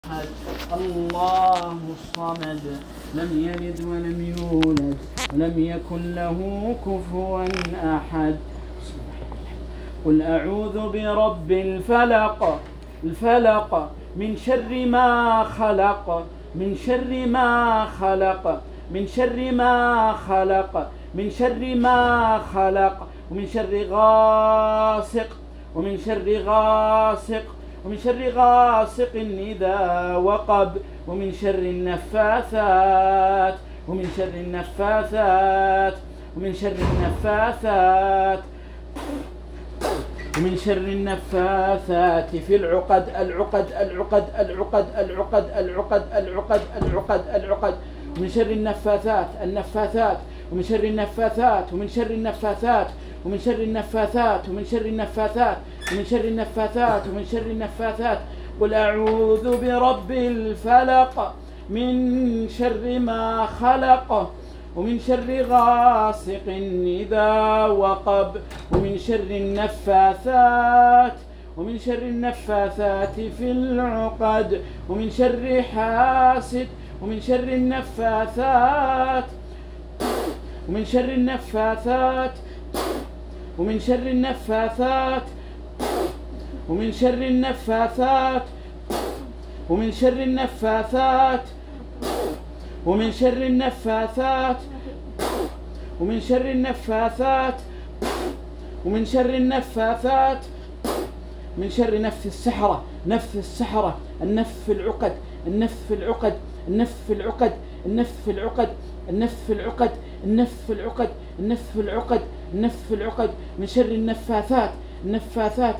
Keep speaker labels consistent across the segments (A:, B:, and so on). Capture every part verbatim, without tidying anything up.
A: أحد الله الصمد لم يلد ولم يولد ولم يكن له كفوا أحد. قل أعوذ برب الفلق الفلق من شر ما خلق من شر ما خلق من شر ما خلق من شر ما خلق ومن شر غاسق ومن شر غاسق ومن شر غاسق إذا وقب ومن شر النفاثات ومن شر النفاثات ومن شر النفاثات ومن شر النفاثات في العقد العقد العقد العقد العقد العقد العقد العقد العقد ومن شر النفاثات النفاثات ومن شر النفاثات ومن شر النفاثات ومن شر النفاثات ومن شر النفاثات ومن شر النفاثات ومن شر النفاثات. قل أعوذ برب الفلق من شر ما خلق ومن شر غاسق إذا وقب ومن شر النفاثات ومن شر النفاثات في العقد ومن شر حاسد ومن شر النفاثات ومن شر النفاثات ومن شر النفاثات ومن شر النفاثات ومن شر النفاثات ومن شر النفاثات ومن شر النفاثات ومن شر النفاثات من شر نفث السحرة نفث السحرة النفث في العقد النفث في العقد النفث في العقد النفث في العقد النفث في العقد النفث في العقد النفث في العقد النفث في العقد من شر النفاثات النفاثات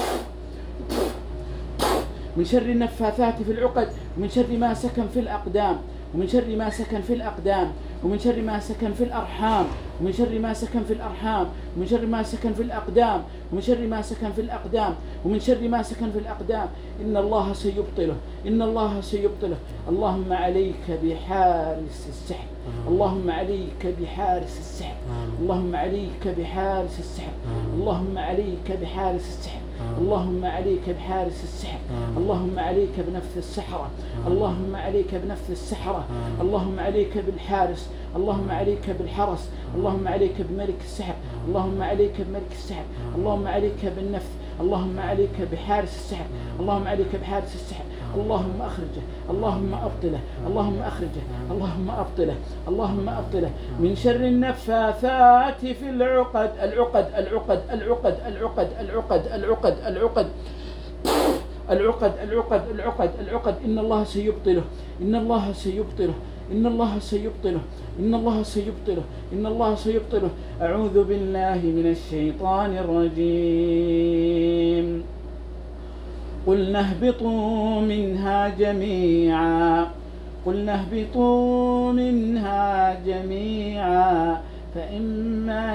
A: من شر النفاثات في العقد ومن شر ما سكن في الأقدام ومن شر ما سكن في الأقدام ومن شر ما سكن في الأرحام ومن شر ما سكن في الأرحام ومن شر ما سكن في الأقدام ومن شر ما سكن في الأقدام ومن شر ما سكن في الأقدام. إن الله سيبطله إن الله سيبطله. اللهم عليك بحارس السحر اللهم عليك بحارس السحر اللهم عليك بحارس السحر اللهم عليك بحارس السحر اللهم عليك بحارس السحر اللهم عليك بنفث السحرة اللهم عليك بنفث السحرة اللهم عليك بالحارس اللهم عليك بالحرس اللهم عليك بملك السحر اللهم عليك بملك السحر اللهم عليك بالنفث اللهم عليك بحارس السحر اللهم عليك بحارس السحر اللهم أخرجه اللهم أبطله اللهم أخرجه اللهم أبطله اللهم أبطله. من شر النفاثات في العقد العقد العقد العقد العقد العقد العقد العقد العقد العقد العقد العقد. إن الله سيبطله إن الله سيبطله إن الله سيبطله إن الله سيبطله إن الله سيبطله. أعوذ بالله من الشيطان الرجيم. قلنا اهبطوا منها جميعا قلنا اهبطوا منها جميعا فإما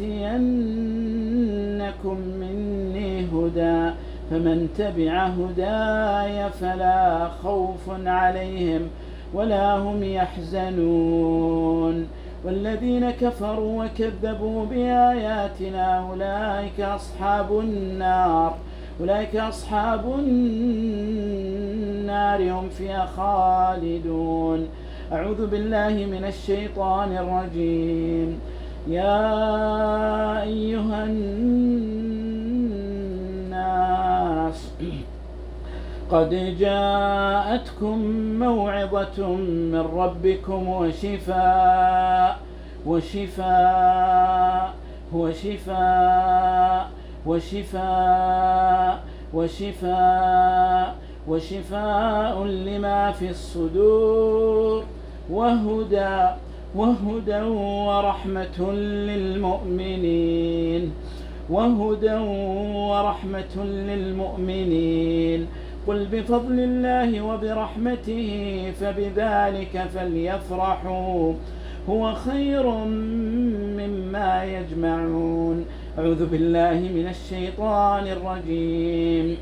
A: يأتينكم مني هدى فمن تبع هداي فلا خوف عليهم ولا هم يحزنون والذين كفروا وكذبوا بآياتنا أولئك أصحاب النار أولئك أصحاب النار هم فيها خالدون. أعوذ بالله من الشيطان الرجيم. يا أيها الناس قد جاءتكم موعظة من ربكم وشفاء وشفاء وشفاء وشفاء وشفاء وشفاء لما في الصدور وهدى وهدى ورحمة للمؤمنين وهدى ورحمة للمؤمنين. قل بفضل الله وبرحمته فبذلك فليفرحوا هو خير مما يجمعون. أعوذ بالله من الشيطان الرجيم.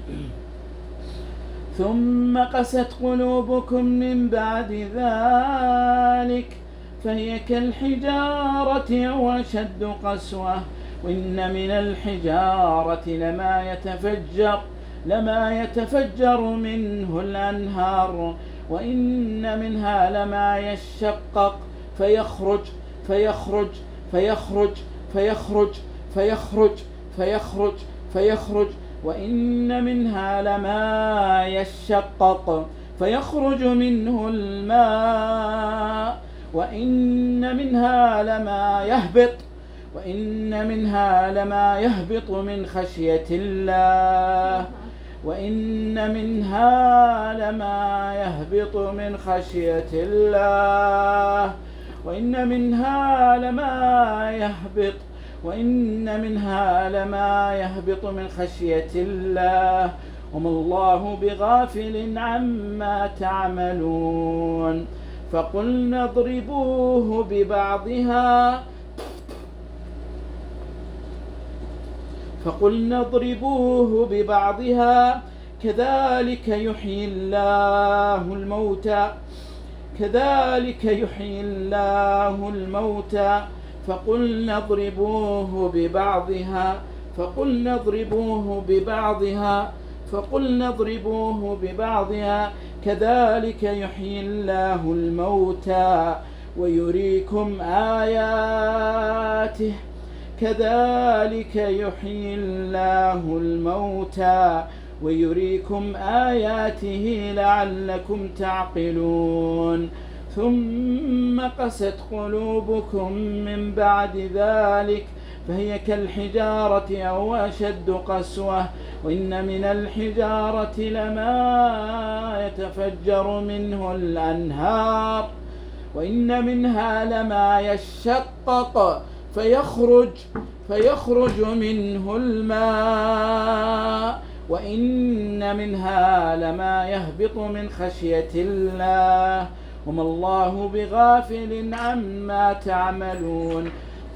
A: ثم قست قلوبكم من بعد ذلك فهي كالحجارة أو أشد قسوة وإن من الحجارة لما يتفجر لما يتفجر منه الأنهار وإن منها لما يشقق فيخرج فيخرج فيخرج فيخرج فيخرج فيخرج فيخرج وإن منها لما يشقق فيخرج منه الماء وإن منها لما يهبط وإن منها لما يهبط من خشية الله وإن منها لما يهبط من خشية الله وإن منها لما يهبط وإن منها لما يهبط من خشية الله وما الله بغافل عما تعملون فقلنا اضربوه ببعضها فقلنا اضربوه ببعضها كذلك يحيي الله الموتى كذلك يحيي الله الموتى فقلنا اضربوه ببعضها فقلنا اضربوه ببعضها فقلنا اضربوه ببعضها كذلك يحيي الله الموتى ويريكم آياته كذلك يحيي الله الموتى ويريكم آياته لعلكم تعقلون ثم قست قلوبكم من بعد ذلك فهي كالحجارة أو أشد قسوة وإن من الحجارة لما يتفجر منه الأنهار وإن منها لما يشقق فيخرج فيخرج منه الماء وإن منها لما يهبط من خشية الله وما الله بغافل عما تعملون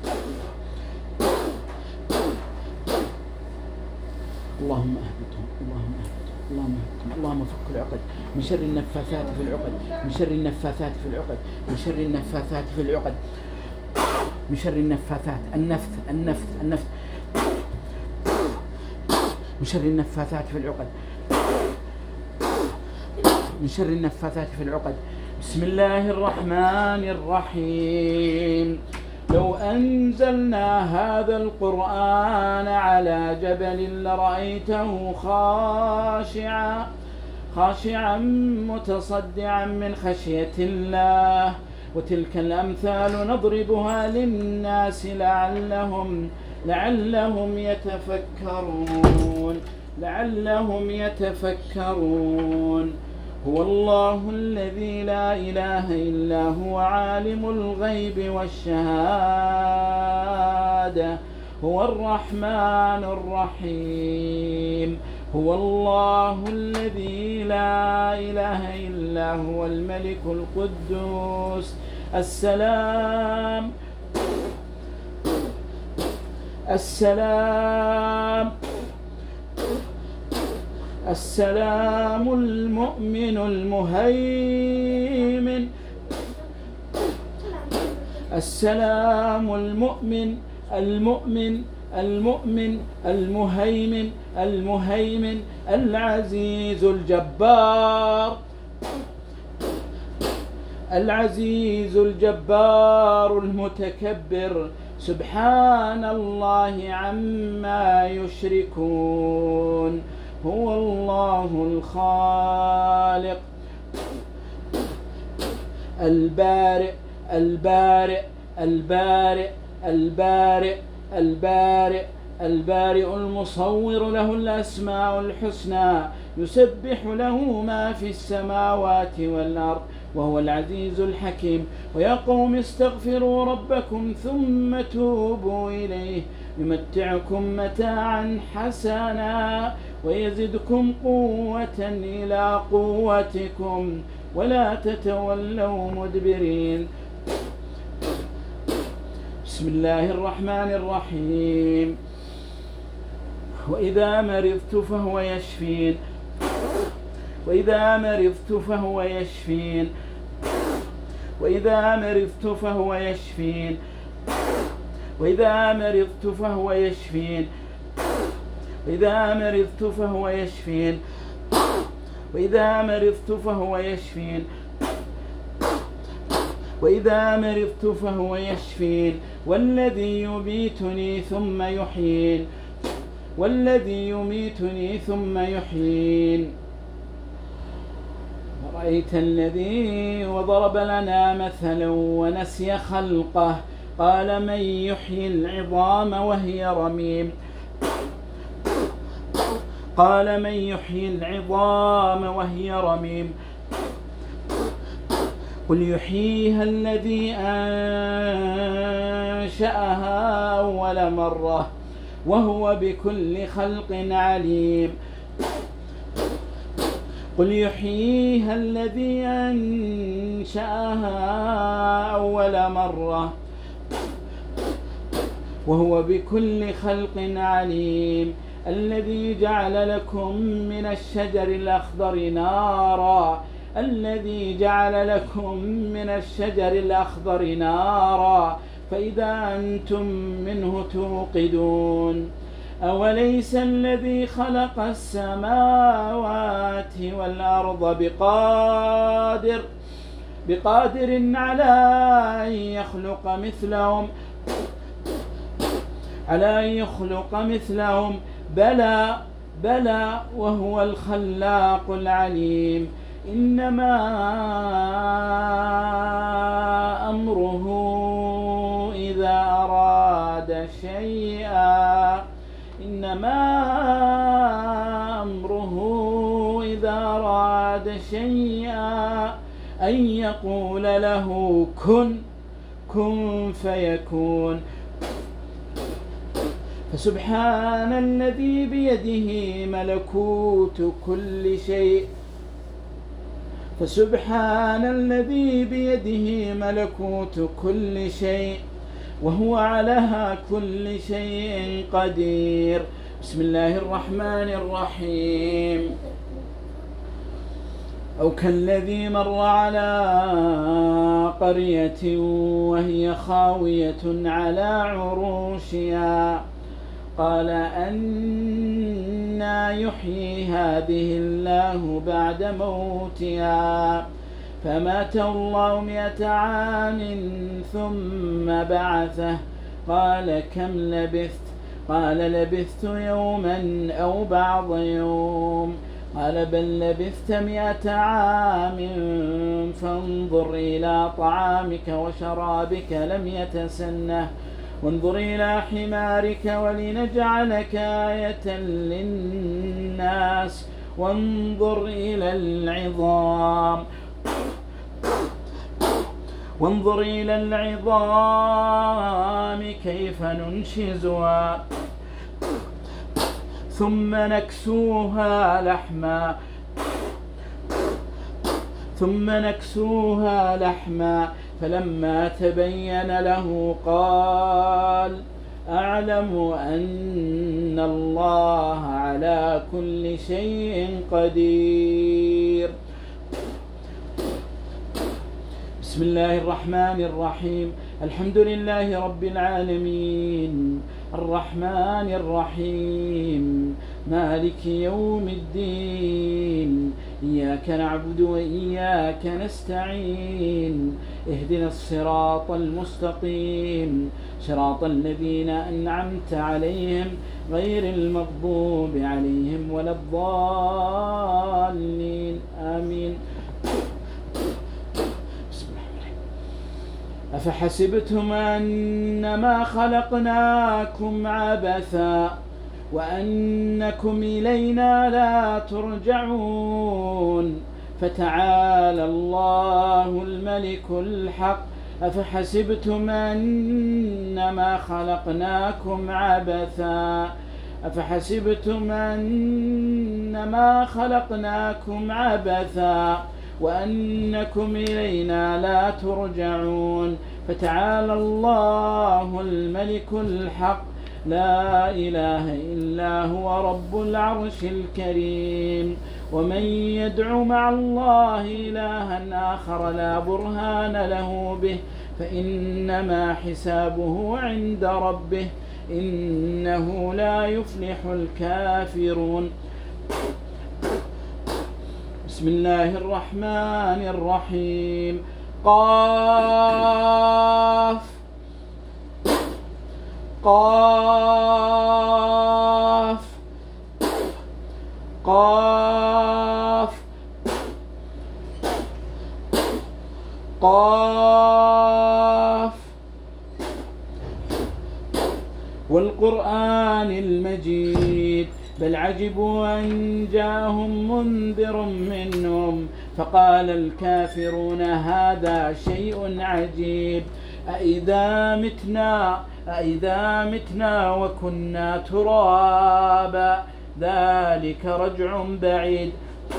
A: اللهم اهبطهم اللهم اهبطهم اللهم اهبطهم اللهم فك العقد من شر النفاثات في العقد من شر النفاثات في العقد من شر النفاثات في العقد من شر النفاثات النفث النفث النفث من شر النفاثات في العقد من شر النفاثات في العقد بسم الله الرحمن الرحيم لو أنزلنا هذا القرآن على جبل لرأيته خاشعا خاشعا متصدعا من خشية الله وتلك الأمثال نضربها للناس لعلهم لعلهم يتفكرون لعلهم يتفكرون هو الله الذي لا إله إلا هو عالم الغيب والشهادة هو الرحمن الرحيم هو الله الذي لا إله إلا هو الملك القدوس السلام السلام السلام المؤمن المهيمن السلام المؤمن المؤمن المؤمن المهيمن المهيمن العزيز الجبار العزيز الجبار المتكبر سبحان الله عما يشركون هو الله الخالق البارئ البارئ البارئ البارئ البارئ البارئ المصور له الأسماء الحسنى يسبح له ما في السماوات والأرض وهو العزيز الحكيم ويا قوم استغفروا ربكم ثم توبوا إليه يمتعكم متاعا حسنا ويزدكم قوة إلى قوتكم ولا تتولوا مدبرين بسم الله الرحمن الرحيم وإذا مرضت فهو يشفين وإذا مرضت فهو يشفين وإذا مرضت فهو يشفين وإذا مرضت فهو يشفين وإذا مرضت فهو يشفين وإذا مرضت فهو يشفين وإذا مرضت فهو يشفين والذي يميتني ثم يحيين والذي يميتني ثم يحيين. رأيت الذي وضرب لنا مثلا ونسي خلقه قال من يحيي العظام وهي رميم قال من يحيي العظام وهي رميم قل يحييها الذي أنشأها أول مرة وهو بكل خلق عليم قل يحييها الذي أنشأها أول مرة وهو بكل خلق عليم الذي جعل لكم من الشجر الأخضر نارا الذي جعل لكم من الشجر الأخضر نارا فإذا أنتم منه توقدون أوليس الذي خلق السماوات والأرض بقادر بقادر على أن يخلق مثلهم على أن يخلق مثلهم بلى بلى وهو الخلاق العليم إنما أمره إذا أراد شيئا إنما أمره إذا أراد شيئا أن يقول له كن كن فيكون فسبحان الذي بيده ملكوت كل شيء فسبحان الذي بيده ملكوت كل شيء وهو على كل شيء قدير. بسم الله الرحمن الرحيم. أو كالذي مر على قرية وهي خاوية على عروشها قال أنى يحيي هذه الله بعد موتها فماته الله مئة عام ثم بعثه قال كم لبثت قال لبثت يوما أو بعض يوم قال بل لبثت مئة عام فانظر إلى طعامك وشرابك لم يتسنه وانظر إلى حمارك ولنجعلك آية للناس وانظر إلى العظام وانظر إلى العظام كيف ننشزها ثم نكسوها لحما ثم نكسوها لحما فلما تبين له قال أعلم أن الله على كل شيء قدير. بسم الله الرحمن الرحيم. الحمد لله رب العالمين الرحمن الرحيم مالك يوم الدين إياك نعبد وإياك نستعين اهدنا الصراط المستقيم صراط الذين أنعمت عليهم غير المغضوب عليهم ولا الضالين آمين. أفحسبتم أنما خلقناكم عبثا وأنكم إلينا لا ترجعون فتعالى الله الملك الحق. أفحسبتم أنما خلقناكم عبثا أفحسبتم أنما خلقناكم عبثا وأنكم إلينا لا ترجعون فتعالى الله الملك الحق لا إله إلا هو رب العرش الكريم. ومن يدع مع الله إلها آخر لا برهان له به فإنما حسابه عند ربه إنه لا يفلح الكافرون. بسم الله الرحمن الرحيم. قاف قاف قاف قاف والقرآن المجيد بل عجبوا أن جاءهم منذر منهم فقال الكافرون هذا شيء عجيب أإذا متنا أإذا متنا وكنا ترابا ذلك رجع بعيد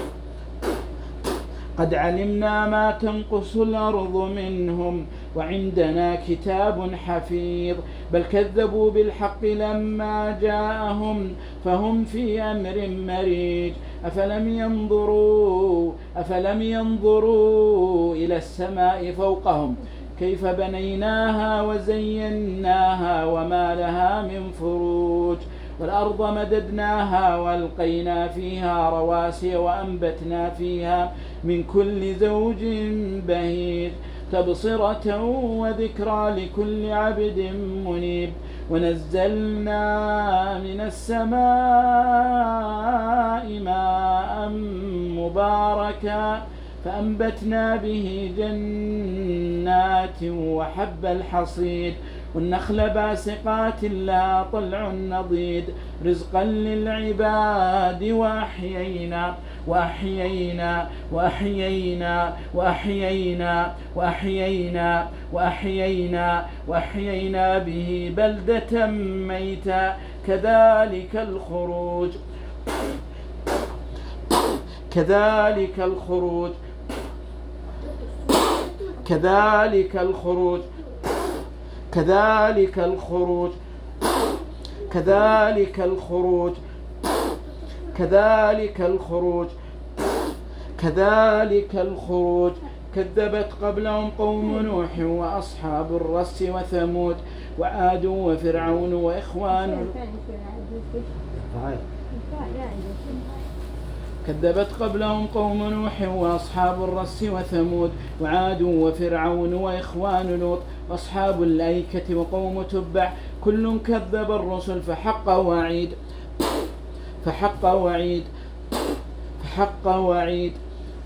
A: قد علمنا ما تنقص الأرض منهم وعندنا كتاب حفيظ بل كذبوا بالحق لما جاءهم فهم في أمر مريج أفلم ينظروا أفلم ينظروا إلى السماء فوقهم كيف بنيناها وزيناها وما لها من فروج والأرض مددناها وألقينا فيها رواسي وأنبتنا فيها من كل زوج بهيج تبصرة وذكرى لكل عبد منيب ونزلنا من السماء ماء مباركا فأنبتنا به جنات وحب الحصيد والنخل باسقات لها طلع نضيد رزقا للعباد وأحيينا وأحيينا وأحيينا وأحيينا وأحيينا وأحيينا وأحيينا به بلدة ميتا كذلك الخروج كذلك الخروج كذلك الخروج كذلك الخروج كذلك الخروج كذلك الخروج كذلك الخروج كذبت قبلهم قوم نوح وأصحاب الرس وثمود وعاد وفرعون وإخوان كذبت قبلهم قوم نوح وأصحاب الرس وثمود وعاد وفرعون وإخوان لوط وأصحاب الأيكة وقوم تبع كل كذب الرسل فحق وعيد فحق وعيد فحق وعيد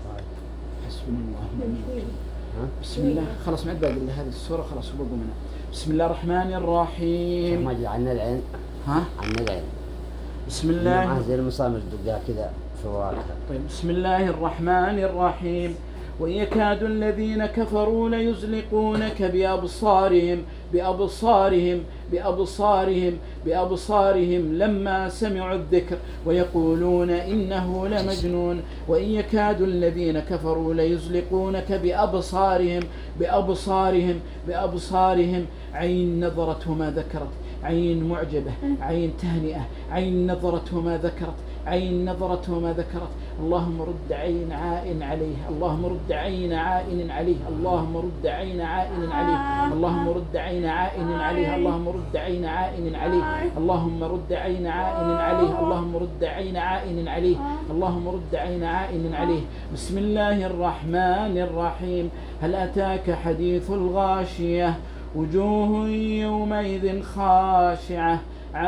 A: حسبنا الله ونعم الوكيل. بسم الله خلاص ما باقي الا هذه السورة خلاص وبقوا منها. بسم الله الرحمن الرحيم.
B: ما عنا العين
A: ها
B: عنا العين
A: بسم الله
B: زي المصامر الدقاء كذا فواكه.
A: طيب بسم الله الرحمن الرحيم. ويكاد الذين كفروا ليزلقونك بأبصارهم بأبصارهم بأبصارهم بأبصارهم لما سمعوا الذكر ويقولون إنه لمجنون وإن يكاد الذين كفروا ليزلقونك بأبصارهم بأبصارهم بأبصارهم عين نظرت ما ذكرت عين معجبة عين تهنئة عين نظرت ما ذكرت عين نظرت وما ذكرت اللهم رد عين عائن عليه اللهم رد عين عائن عليه اللهم رد عين عائن عليه اللهم رد عين عائن عليه اللهم رد عين عائن عليه اللهم رد عين عائن عليه اللهم رد عين عائن عليه اللهم رد عين عائن عليه. بسم الله الرحمن الرحيم. هل أتاك حديث الغاشية وجوه يومئذ خاشعة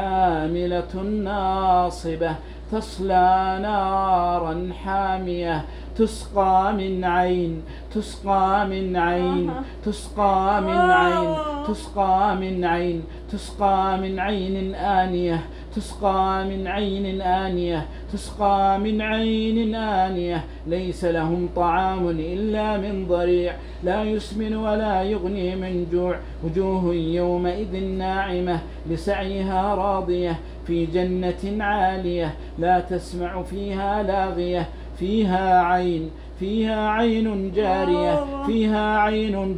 A: عاملة ناصبة تصلى نارا حامية تسقى من عين تسقى من عين تسقى من عين تسقى من عين تسقى من عين آنية تسقى من عين آنية تسقى من عين آنية ليس لهم طعام إلا من ضريع لا يسمن ولا يغني من جوع وجوه يومئذ ناعمة لسعيها راضية في جنة عالية لا تسمع فيها لاغية فيها عين فيها عين جارية فيها عين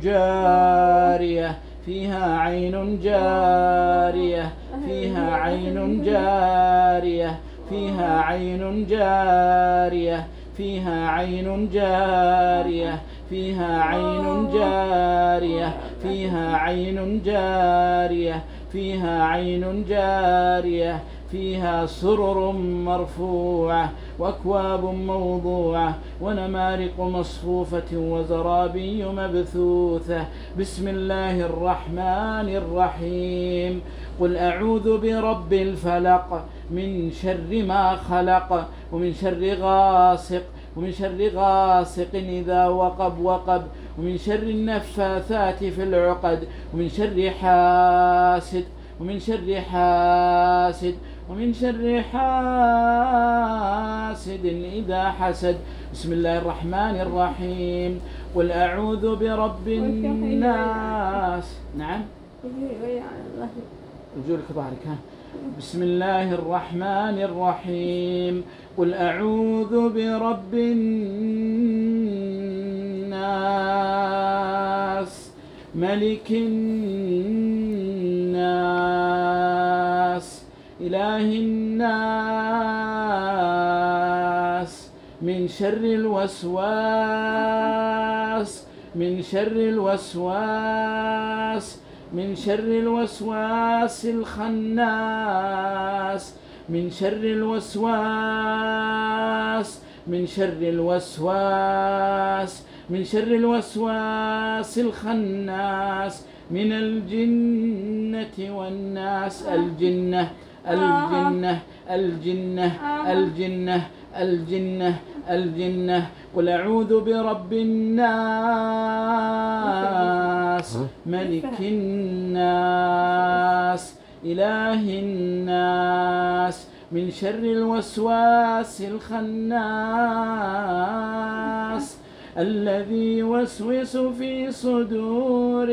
A: جارية فيها عين جارية فيها عين جارية فيها عين جارية فيها عين جارية فيها عين جارية فيها عين جارية فيها عين جارية فيها سرر مرفوعة وأكواب موضوعة ونمارق مصفوفة وزرابي مبثوثة. بسم الله الرحمن الرحيم. قل أعوذ برب الفلق من شر ما خلق ومن شر غاسق ومن شر غاسق إذا وقب وقب ومن شر النفاثات في العقد ومن شر حاسد ومن شر حاسد ومن شر حاسد إذا حسد. بسم الله الرحمن الرحيم. قل أعوذ برب الناس. نعم رجولك ظهرك. ها. بسم الله الرحمن الرحيم. قل أعوذ برب الناس ملك الناس إله الناس من شر الوسواس من شر الوسواس من شر الوسواس الخناس من شر الوسواس من شر الوسواس من شر الوسواس الخناس من الجنة والناس. الجنة الجنة الجنة الجنة الجنة الجنة. قل أعوذ برب الناس ملك الناس إله الناس من شر الوسواس الخناس الذي يوسوس في صدور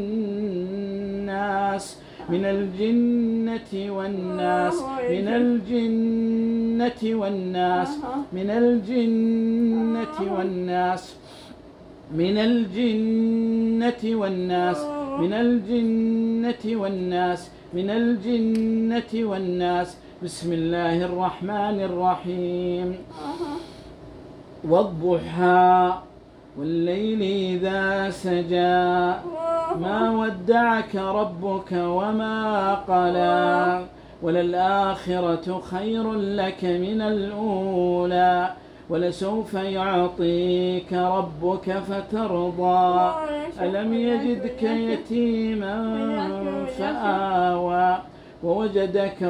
A: الناس من الجنة والناس من الجنة والناس من الجنة والناس من الجنة والناس من الجنة والناس من الجنة والناس. بسم الله الرحمن الرحيم. والضحى والليل إذا سجى ما ودعك ربك وما قلى وللآخرة خير لك من الأولى ولسوف يعطيك ربك فترضى. ألم يجدك يتيما فآوى ووجدك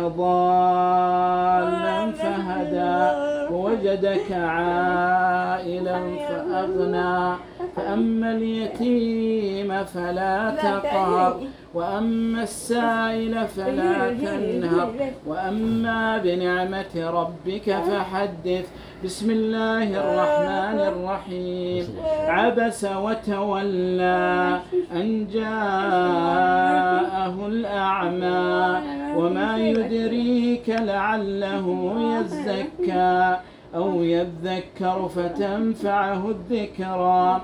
A: ضالا فهدى ووجدك عائلا فأغنى. فأما اليتيم فلا تقهر وأما السائل فلا تنهر وأما بنعمة ربك فحدث. بسم الله الرحمن الرحيم. عبس وتولى أن جاءه الأعمى وما يدريك لعله يزكى أو يذكر فتنفعه الذكرى.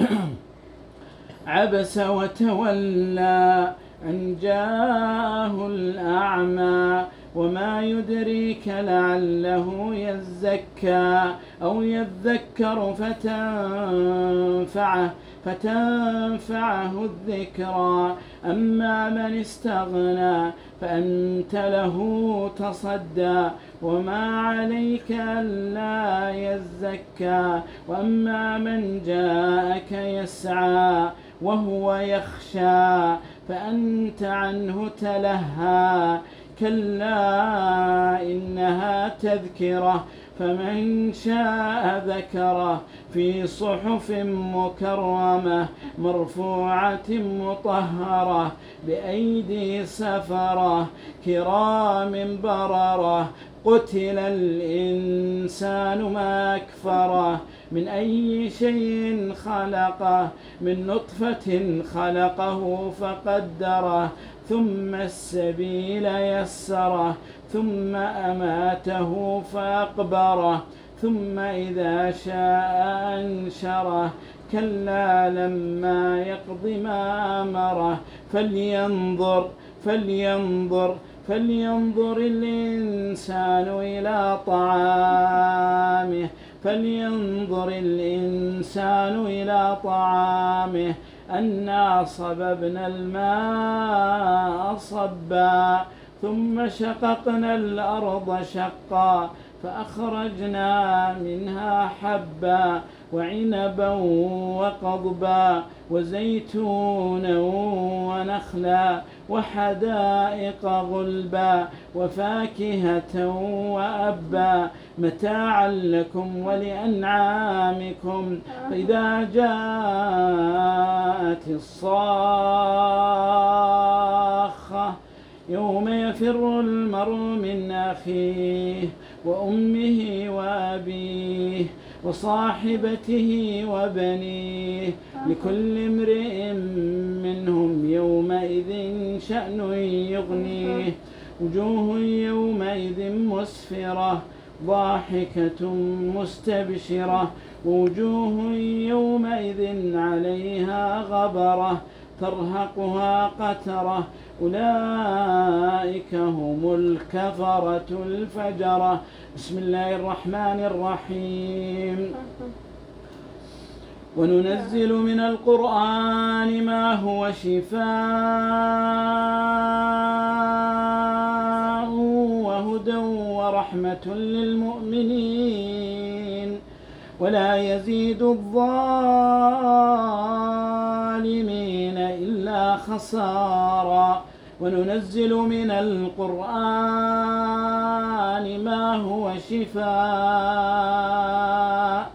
A: عبس وتولى أن جاءه الأعمى وما يدريك لعله يزكى أو يذكر فتنفعه فتنفعه الذكرى. أما من استغنى فأنت له تصدى وما عليك ألا يزكى. وأما من جاءك يسعى وهو يخشى فأنت عنه تلهى. كلا إنها تذكرة فمن شاء ذكره في صحف مكرمة مرفوعة مطهرة بأيدي سفرة كرام بررة. قتل الإنسان ما أكفره من أي شيء خلقه من نطفة خلقه فقدره ثم السبيل يسره ثم أماته فأقبره ثم إذا شاء أنشره. كلا لما يقض ما أمره. فلينظر فلينظر فلينظر الإنسان إلى طعامه فلينظر الإنسان إلى طعامه أنا صببنا الماء صبا ثم شققنا الأرض شقا فأخرجنا منها حبا وعنبا وقضبا وزيتونا ونخلا وحدائق غلبا وفاكهة وأبا متاعا لكم ولأنعامكم. فإذا جاءت الصاخة يوم يفر المرء من أخيه وأمه وأبيه وصاحبته وبنيه لكل امرئ منهم يومئذ شأن يغنيه. وجوه يومئذ مسفرة ضاحكة مستبشرة ووجوه يومئذ عليها غبرة ترهقها قترة أولئك هم الكفرة الفجرة. بسم الله الرحمن الرحيم. وننزل من القرآن ما هو شفاء وهدى ورحمة للمؤمنين ولا يزيد الظالمين إلا خسارا. وننزل من القرآن ما هو شفاء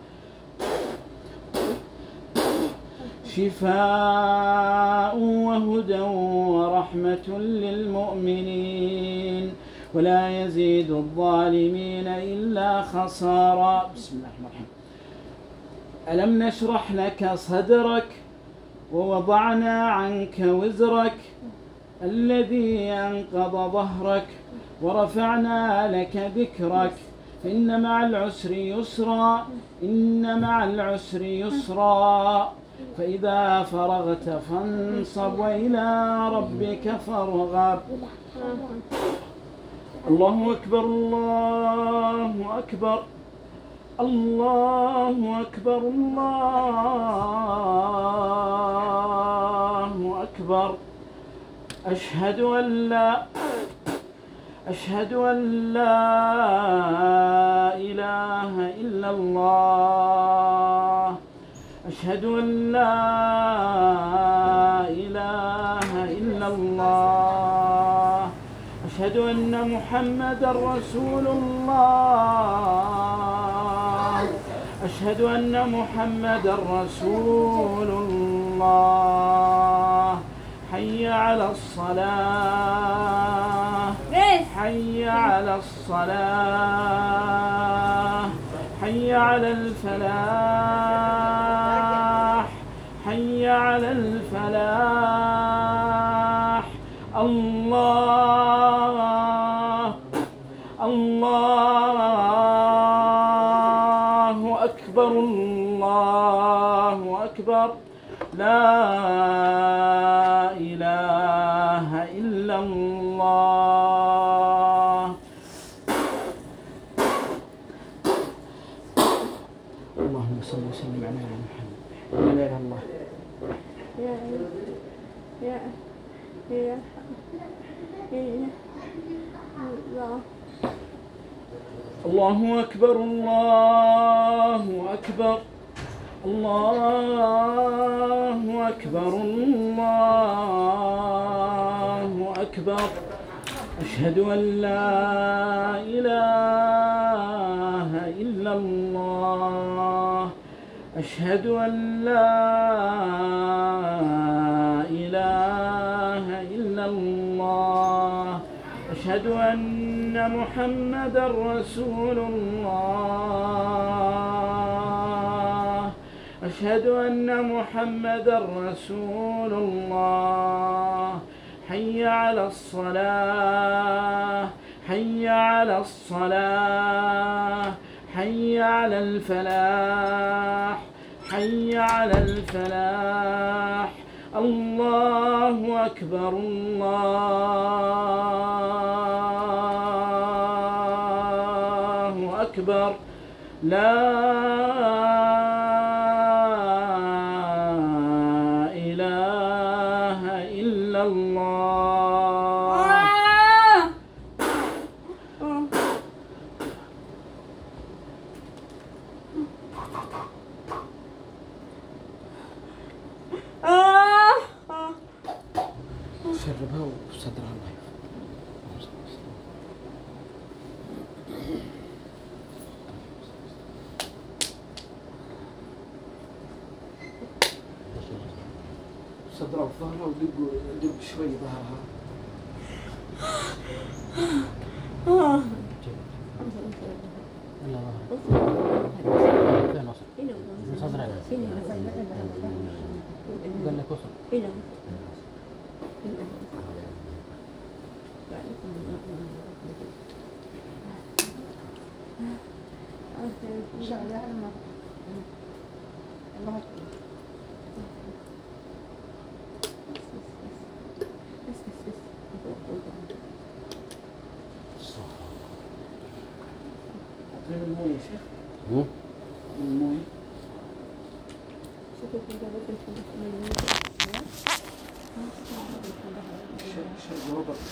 A: شفاء وهدى ورحمة للمؤمنين ولا يزيد الظالمين إلا خسارا. بسم الله الرحمن الرحيم. ألم نشرح لك صدرك ووضعنا عنك وزرك الذي أنقض ظهرك ورفعنا لك ذكرك إن مع العسر يسرا إن مع العسر يسرا فإذا فرغت فانصب وإلى ربك فارغب. الله أكبر الله أكبر الله أكبر الله أكبر. أشهد أن لا أشهد أن لا إله إلا الله أشهد أن لا إله إلا الله أشهد أن محمدا رسول الله أشهد أن محمدا رسول الله. حي على الصلاة حي على الصلاة حي على الفلاح حي على الفلاح. الله الله أكبر الله أكبر. لا إله إلا الله. اللهم صل وسلم على محمد. لا إله إلا الله.
C: يا يا يا يا الله.
A: الله أكبر الله أكبر الله أكبر الله أكبر. أشهد أن لا إله إلا الله أشهد أن لا إله إلا الله أشهد أن محمدا رسول الله أشهد أن محمدا رسول الله. حي على الصلاة حي على الصلاة حي على الفلاح حي على الفلاح. الله أكبر الله أكبر. لا إله شربها وصدرها الله يحفظك. صدرها وظهرها ودق دق شوي ظهرها.
B: ولا ظهر فين وصل؟ صدرك قال لك وصل.
C: إن شاء الله الله
A: من المويه يا شيخ.
B: هم؟
A: من المويه. شرب وضع.